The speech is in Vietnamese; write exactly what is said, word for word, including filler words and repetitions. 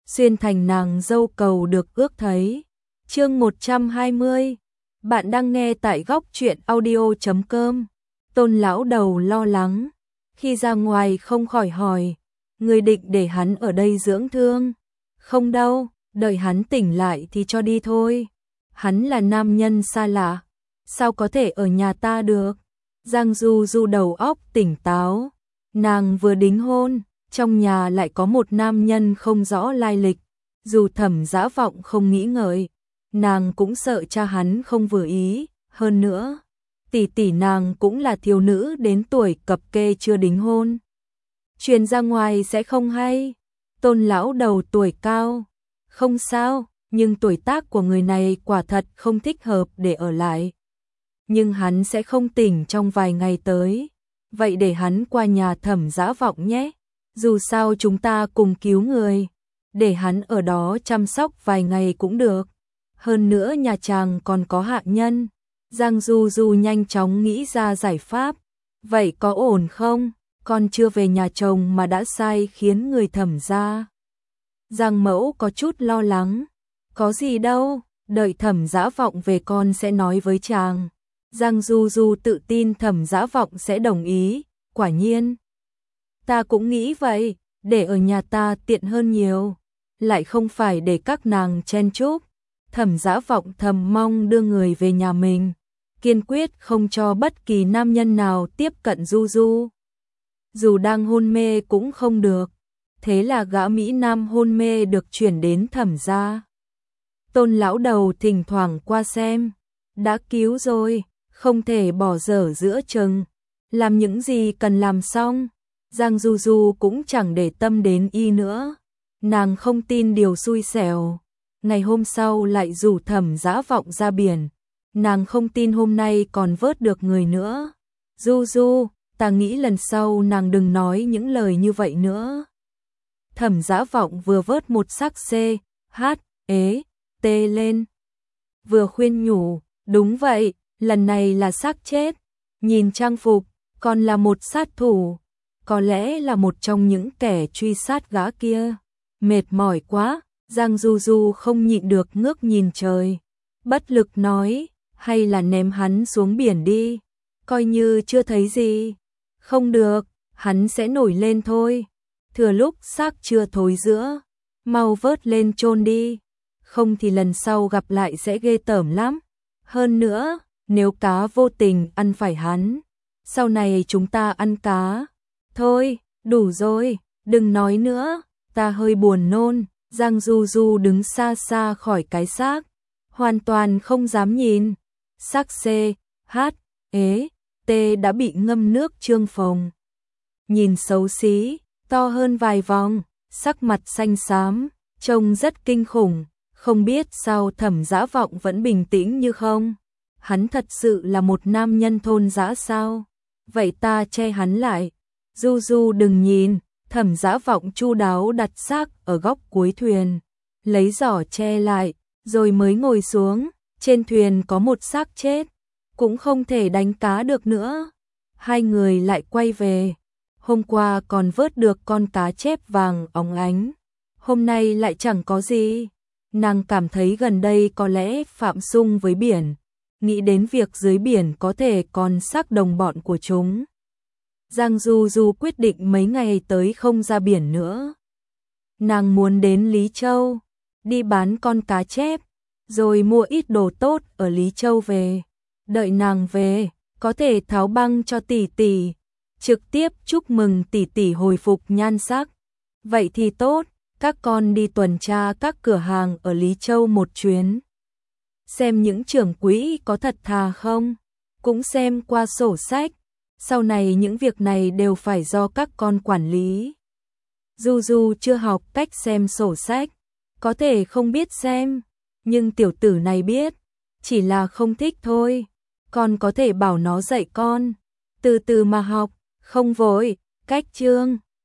xuyên thành nàng dâu cầu được ước thấy. Chương một trăm hai mươi. Bạn đang nghe tại góc truyện audio chấm com. Tôn lão đầu lo lắng, khi ra ngoài không khỏi hỏi, người định để hắn ở đây dưỡng thương? Không đâu, đợi hắn tỉnh lại thì cho đi thôi. Hắn là nam nhân xa lạ, sao có thể ở nhà ta được? Giang Du Du đầu óc tỉnh táo, nàng vừa đính hôn, trong nhà lại có một nam nhân không rõ lai lịch, dù Thẩm Dã Vọng không nghĩ ngợi, nàng cũng sợ cha hắn không vừa ý, hơn nữa, tỷ tỷ nàng cũng là thiếu nữ đến tuổi cập kê chưa đính hôn. Truyền ra ngoài sẽ không hay. Tôn lão đầu tuổi cao, không sao, nhưng tuổi tác của người này quả thật không thích hợp để ở lại. Nhưng hắn sẽ không tỉnh trong vài ngày tới, vậy để hắn qua nhà Thẩm Dã Vọng nhé. Dù sao chúng ta cùng cứu người, để hắn ở đó chăm sóc vài ngày cũng được. Hơn nữa nhà chàng còn có hạ nhân. Giang Du Du nhanh chóng nghĩ ra giải pháp. Vậy có ổn không? Con chưa về nhà chồng mà đã sai khiến người Thẩm gia. Giang Mẫu có chút lo lắng. Có gì đâu, đợi Thẩm Dã Vọng về con sẽ nói với chàng. Giang Du Du tự tin Thẩm Dã Vọng sẽ đồng ý, quả nhiên. Ta cũng nghĩ vậy, để ở nhà ta tiện hơn nhiều, lại không phải để các nàng chen chúc. Thẩm Dã Vọng thầm mong đưa người về nhà mình, kiên quyết không cho bất kỳ nam nhân nào tiếp cận Du Du. Dù đang hôn mê cũng không được, thế là gã Mỹ Nam hôn mê được chuyển đến Thẩm gia. Tôn lão đầu thỉnh thoảng qua xem, đã cứu rồi, không thể bỏ dở giữa chừng, làm những gì cần làm xong. Giang Du Du cũng chẳng để tâm đến y nữa, nàng không tin điều xui xẻo. Ngày hôm sau lại rủ Thẩm Dã Vọng ra biển, nàng không tin hôm nay còn vớt được người nữa. Du Du, ta nghĩ lần sau nàng đừng nói những lời như vậy nữa. Thẩm Dã Vọng vừa vớt một xác C, H, ế, T lên, vừa khuyên nhủ, đúng vậy, lần này là xác chết, nhìn trang phục, còn là một sát thủ, có lẽ là một trong những kẻ truy sát gã kia. Mệt mỏi quá, Giang Du Du không nhịn được ngước nhìn trời, bất lực nói, hay là ném hắn xuống biển đi, coi như chưa thấy gì. Không được, hắn sẽ nổi lên thôi, thừa lúc xác chưa thối rữa, mau vớt lên chôn đi, không thì lần sau gặp lại sẽ ghê tởm lắm. Hơn nữa, nếu cá vô tình ăn phải hắn, sau này chúng ta ăn cá. Thôi, đủ rồi, đừng nói nữa, ta hơi buồn nôn. Giang Du Du đứng xa xa khỏi cái xác, hoàn toàn không dám nhìn. Xác C, H, ế, T đã bị ngâm nước trương phồng, nhìn xấu xí, to hơn vài vòng, sắc mặt xanh xám, trông rất kinh khủng. Không biết sao Thẩm Dã Vọng vẫn bình tĩnh như không. Hắn thật sự là một nam nhân thôn dã sao? Vậy ta che hắn lại. Du Du đừng nhìn. Thẩm Dã Vọng chu đáo đặt xác ở góc cuối thuyền, lấy giỏ che lại, rồi mới ngồi xuống. Trên thuyền có một xác chết, cũng không thể đánh cá được nữa. Hai người lại quay về. Hôm qua còn vớt được con cá chép vàng óng ánh, hôm nay lại chẳng có gì. Nàng cảm thấy gần đây có lẽ phạm xung với biển, nghĩ đến việc dưới biển có thể còn xác đồng bọn của chúng. Giang Du Du quyết định mấy ngày tới không ra biển nữa. Nàng muốn đến Lý Châu, đi bán con cá chép, rồi mua ít đồ tốt ở Lý Châu về. Đợi nàng về, có thể tháo băng cho tỷ tỷ, trực tiếp chúc mừng tỷ tỷ hồi phục nhan sắc. Vậy thì tốt, các con đi tuần tra các cửa hàng ở Lý Châu một chuyến. Xem những trưởng quỹ có thật thà không, cũng xem qua sổ sách. Sau này những việc này đều phải do các con quản lý. Du Du chưa học cách xem sổ sách, có thể không biết xem, nhưng tiểu tử này biết, chỉ là không thích thôi. Con có thể bảo nó dạy con, từ từ mà học, không vội. Cách chương